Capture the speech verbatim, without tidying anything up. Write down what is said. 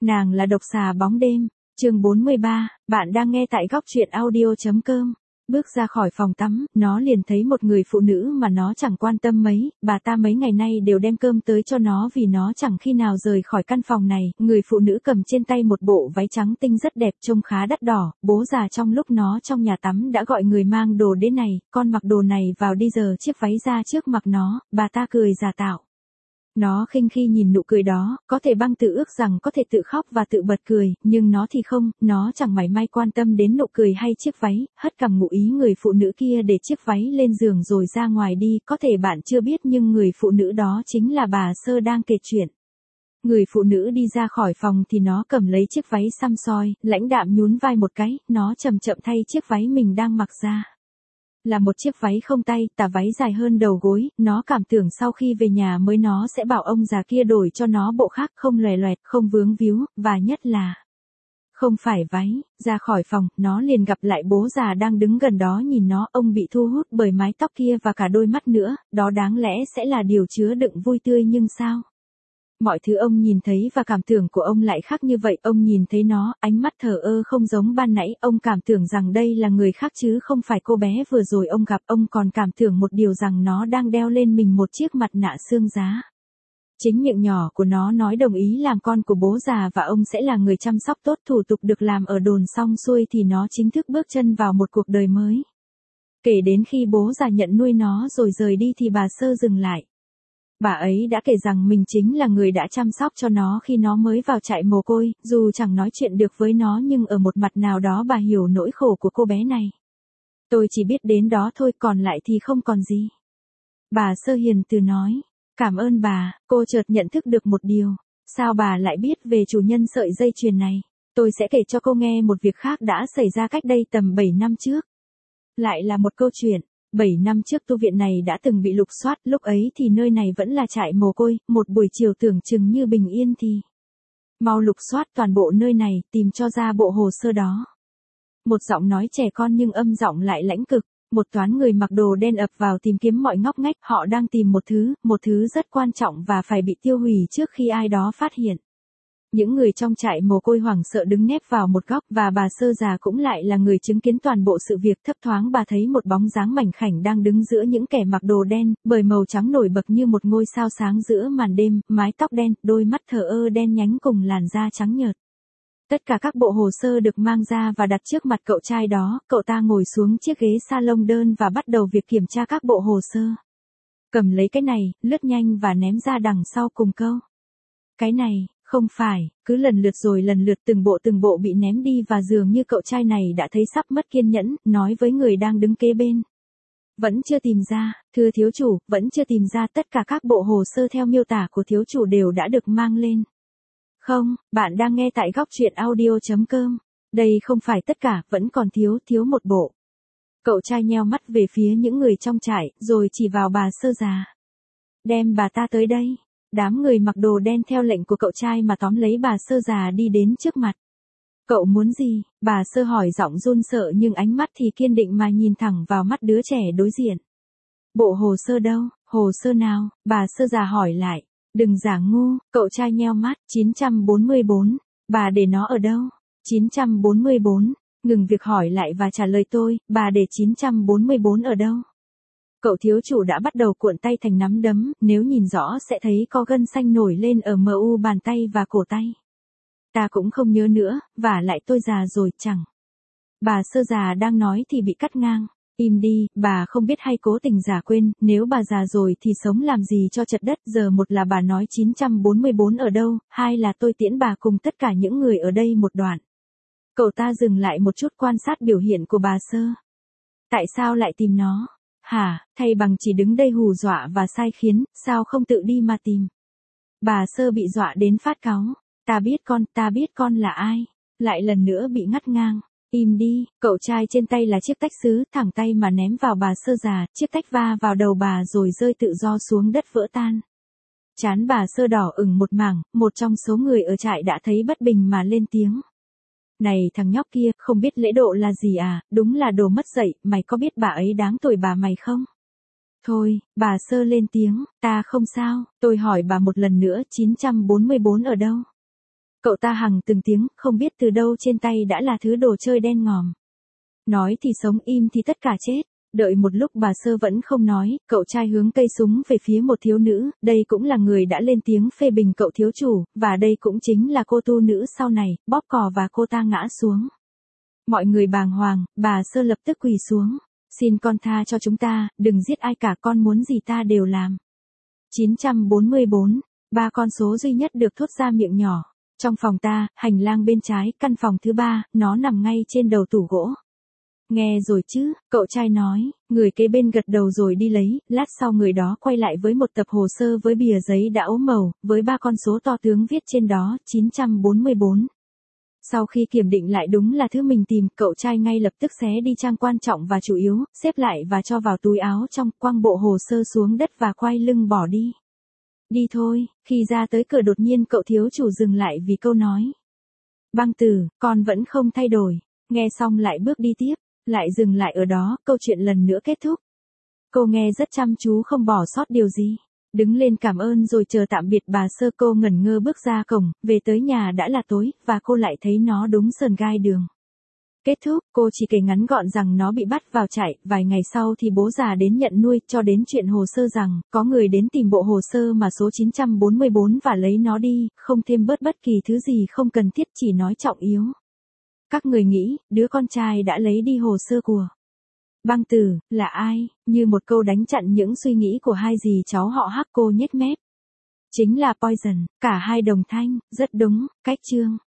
Nàng là độc xà bóng đêm, chương bốn mươi ba, bạn đang nghe tại góc truyện audio.com. Bước ra khỏi phòng tắm, nó liền thấy một người phụ nữ mà nó chẳng quan tâm mấy, bà ta mấy ngày nay đều đem cơm tới cho nó vì nó chẳng khi nào rời khỏi căn phòng này. Người phụ nữ cầm trên tay một bộ váy trắng tinh rất đẹp, trông khá đắt đỏ. Bố già trong lúc nó trong nhà tắm đã gọi người mang đồ đến này, con mặc đồ này vào đi, giờ chiếc váy ra trước mặt nó. Bà ta cười giả tạo. Nó khinh khi nhìn nụ cười đó, có thể băng tự ước rằng có thể tự khóc và tự bật cười, nhưng nó thì không, nó chẳng mảy may quan tâm đến nụ cười hay chiếc váy, hất cằm ngụ ý người phụ nữ kia để chiếc váy lên giường rồi ra ngoài đi. Có thể bạn chưa biết nhưng người phụ nữ đó chính là bà Sơ đang kể chuyện. Người phụ nữ đi ra khỏi phòng thì nó cầm lấy chiếc váy xăm soi, lãnh đạm nhún vai một cái, nó chậm chậm thay chiếc váy mình đang mặc ra. Là một chiếc váy không tay, tà váy dài hơn đầu gối. Nó cảm tưởng sau khi về nhà mới nó sẽ bảo ông già kia đổi cho nó bộ khác, không lòe loẹt, không vướng víu, và nhất là không phải váy. Ra khỏi phòng, nó liền gặp lại bố già đang đứng gần đó nhìn nó. Ông bị thu hút bởi mái tóc kia và cả đôi mắt nữa, đó đáng lẽ sẽ là điều chứa đựng vui tươi nhưng sao? Mọi thứ ông nhìn thấy và cảm tưởng của ông lại khác như vậy. Ông nhìn thấy nó, ánh mắt thờ ơ không giống ban nãy. Ông cảm tưởng rằng đây là người khác chứ không phải cô bé vừa rồi ông gặp. Ông còn cảm tưởng một điều rằng nó đang đeo lên mình một chiếc mặt nạ xương giá. Chính miệng nhỏ của nó nói đồng ý làm con của bố già và ông sẽ là người chăm sóc tốt. Thủ tục được làm ở đồn xong xuôi thì nó chính thức bước chân vào một cuộc đời mới. Kể đến khi bố già nhận nuôi nó rồi rời đi thì bà Sơ dừng lại. Bà ấy đã kể rằng mình chính là người đã chăm sóc cho nó khi nó mới vào trại mồ côi, dù chẳng nói chuyện được với nó nhưng ở một mặt nào đó bà hiểu nỗi khổ của cô bé này. Tôi chỉ biết đến đó thôi, còn lại thì không còn gì. Bà Sơ hiền từ nói. Cảm ơn bà. Cô chợt nhận thức được một điều. Sao bà lại biết về chủ nhân sợi dây chuyền này? Tôi sẽ kể cho cô nghe một việc khác đã xảy ra cách đây tầm bảy năm trước. Lại là một câu chuyện. bảy năm trước tu viện này đã từng bị lục soát, lúc ấy thì nơi này vẫn là trại mồ côi. Một buổi chiều tưởng chừng như bình yên thì mau lục soát toàn bộ nơi này, tìm cho ra bộ hồ sơ đó. Một giọng nói trẻ con nhưng âm giọng lại lãnh cực. Một toán người mặc đồ đen ập vào tìm kiếm mọi ngóc ngách. Họ đang tìm một thứ, một thứ rất quan trọng và phải bị tiêu hủy trước khi ai đó phát hiện. Những người trong trại mồ côi hoảng sợ đứng nép vào một góc, và bà Sơ già cũng lại là người chứng kiến toàn bộ sự việc. Thấp thoáng bà thấy một bóng dáng mảnh khảnh đang đứng giữa những kẻ mặc đồ đen, bởi màu trắng nổi bật như một ngôi sao sáng giữa màn đêm, mái tóc đen, đôi mắt thờ ơ đen nhánh cùng làn da trắng nhợt. Tất cả các bộ hồ sơ được mang ra và đặt trước mặt cậu trai đó. Cậu ta ngồi xuống chiếc ghế salon đơn và bắt đầu việc kiểm tra các bộ hồ sơ. Cầm lấy cái này, lướt nhanh và ném ra đằng sau cùng câu. Cái này, không phải, cứ lần lượt rồi lần lượt từng bộ từng bộ bị ném đi và dường như cậu trai này đã thấy sắp mất kiên nhẫn, nói với người đang đứng kế bên. Vẫn chưa tìm ra, thưa thiếu chủ, vẫn chưa tìm ra. Tất cả các bộ hồ sơ theo miêu tả của thiếu chủ đều đã được mang lên. Không, bạn đang nghe tại góc truyện audio.com. Đây không phải tất cả, vẫn còn thiếu, thiếu một bộ. Cậu trai nheo mắt về phía những người trong trại, rồi chỉ vào bà Sơ già. Đem bà ta tới đây. Đám người mặc đồ đen theo lệnh của cậu trai mà tóm lấy bà Sơ già đi đến trước mặt. Cậu muốn gì? Bà Sơ hỏi giọng run sợ nhưng ánh mắt thì kiên định mà nhìn thẳng vào mắt đứa trẻ đối diện. Bộ hồ sơ đâu? Hồ sơ nào? Bà Sơ già hỏi lại. Đừng giả ngu, cậu trai nheo mắt. chín trăm bốn mươi bốn. Bà để nó ở đâu? chín trăm bốn mươi bốn. Ngừng việc hỏi lại và trả lời tôi. Bà để chín trăm bốn mươi bốn ở đâu? Cậu thiếu chủ đã bắt đầu cuộn tay thành nắm đấm, nếu nhìn rõ sẽ thấy có gân xanh nổi lên ở mu bàn tay và cổ tay. Ta cũng không nhớ nữa, vả lại tôi già rồi chẳng. Bà Sơ già đang nói thì bị cắt ngang. Im đi, bà không biết hay cố tình giả quên, nếu bà già rồi thì sống làm gì cho chật đất. Giờ một là bà nói chín trăm bốn mươi bốn ở đâu, hai là tôi tiễn bà cùng tất cả những người ở đây một đoạn. Cậu ta dừng lại một chút quan sát biểu hiện của bà Sơ. Tại sao lại tìm nó? Hả, thay bằng chỉ đứng đây hù dọa và sai khiến, sao không tự đi mà tìm? Bà Sơ bị dọa đến phát cáu. Ta biết con, ta biết con là ai. Lại lần nữa bị ngắt ngang. Im đi, cậu trai trên tay là chiếc tách sứ, thẳng tay mà ném vào bà Sơ già, chiếc tách va vào đầu bà rồi rơi tự do xuống đất vỡ tan. Trán bà Sơ đỏ ửng một mảng, một trong số người ở trại đã thấy bất bình mà lên tiếng. Này thằng nhóc kia, không biết lễ độ là gì à, đúng là đồ mất dạy, mày có biết bà ấy đáng tuổi bà mày không? Thôi, bà Sơ lên tiếng, ta không sao, tôi hỏi bà một lần nữa, chín trăm bốn mươi bốn ở đâu? Cậu ta hằng từng tiếng, không biết từ đâu trên tay đã là thứ đồ chơi đen ngòm. Nói thì sống, im thì tất cả chết. Đợi một lúc bà Sơ vẫn không nói, cậu trai hướng cây súng về phía một thiếu nữ, đây cũng là người đã lên tiếng phê bình cậu thiếu chủ, và đây cũng chính là cô tu nữ sau này, bóp cò và cô ta ngã xuống. Mọi người bàng hoàng, bà Sơ lập tức quỳ xuống. Xin con tha cho chúng ta, đừng giết ai cả, con muốn gì ta đều làm. chín trăm bốn mươi bốn, ba con số duy nhất được thốt ra miệng nhỏ. Trong phòng ta, hành lang bên trái, căn phòng thứ ba, nó nằm ngay trên đầu tủ gỗ. Nghe rồi chứ, cậu trai nói, người kế bên gật đầu rồi đi lấy, lát sau người đó quay lại với một tập hồ sơ với bìa giấy đã ố màu, với ba con số to tướng viết trên đó, chín trăm bốn mươi bốn. Sau khi kiểm định lại đúng là thứ mình tìm, cậu trai ngay lập tức xé đi trang quan trọng và chủ yếu, xếp lại và cho vào túi áo trong, quăng bộ hồ sơ xuống đất và quay lưng bỏ đi. Đi thôi, khi ra tới cửa đột nhiên cậu thiếu chủ dừng lại vì câu nói. Băng Tử, con vẫn không thay đổi. Nghe xong lại bước đi tiếp, lại dừng lại ở đó, câu chuyện lần nữa kết thúc. Cô nghe rất chăm chú không bỏ sót điều gì. Đứng lên cảm ơn rồi chờ tạm biệt bà Sơ, cô ngẩn ngơ bước ra cổng, về tới nhà đã là tối, và cô lại thấy nó đúng sờn gai đường. Kết thúc, cô chỉ kể ngắn gọn rằng nó bị bắt vào trại, vài ngày sau thì bố già đến nhận nuôi, cho đến chuyện hồ sơ rằng, có người đến tìm bộ hồ sơ mà số chín trăm bốn mươi bốn và lấy nó đi, không thêm bớt bất kỳ thứ gì không cần thiết, chỉ nói trọng yếu. Các người nghĩ, đứa con trai đã lấy đi hồ sơ của Băng Tử, là ai? Như một câu đánh chặn những suy nghĩ của hai dì cháu họ Hắc, cô nhếch mép. Chính là Poison, cả hai đồng thanh, rất đúng, cách chương.